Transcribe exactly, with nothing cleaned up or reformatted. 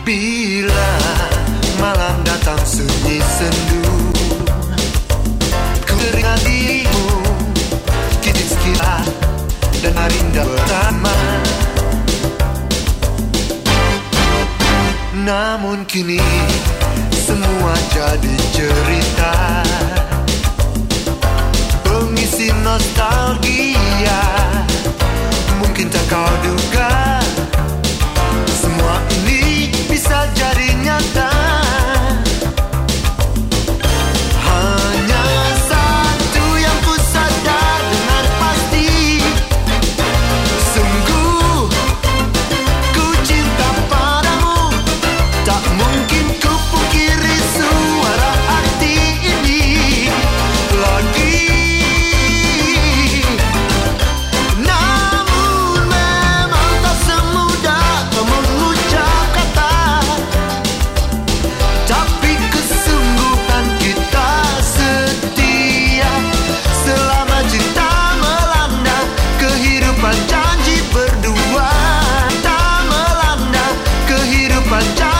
Bila malam datang sunyi sendu, ku teringat dirimu, kicit sekilas dan hari indah pertama. Namun kini semua jadi cerita, pengisi nostalgia. Mungkin tak kau duga, semua ini bisa jadi nyata. Hanya satu yang ku sadar dengan pasti, sungguh ku cinta padamu. Tak mungkin ku pungkiri suara hati ini lagi. Janji berdua, tak melanda kehidupan.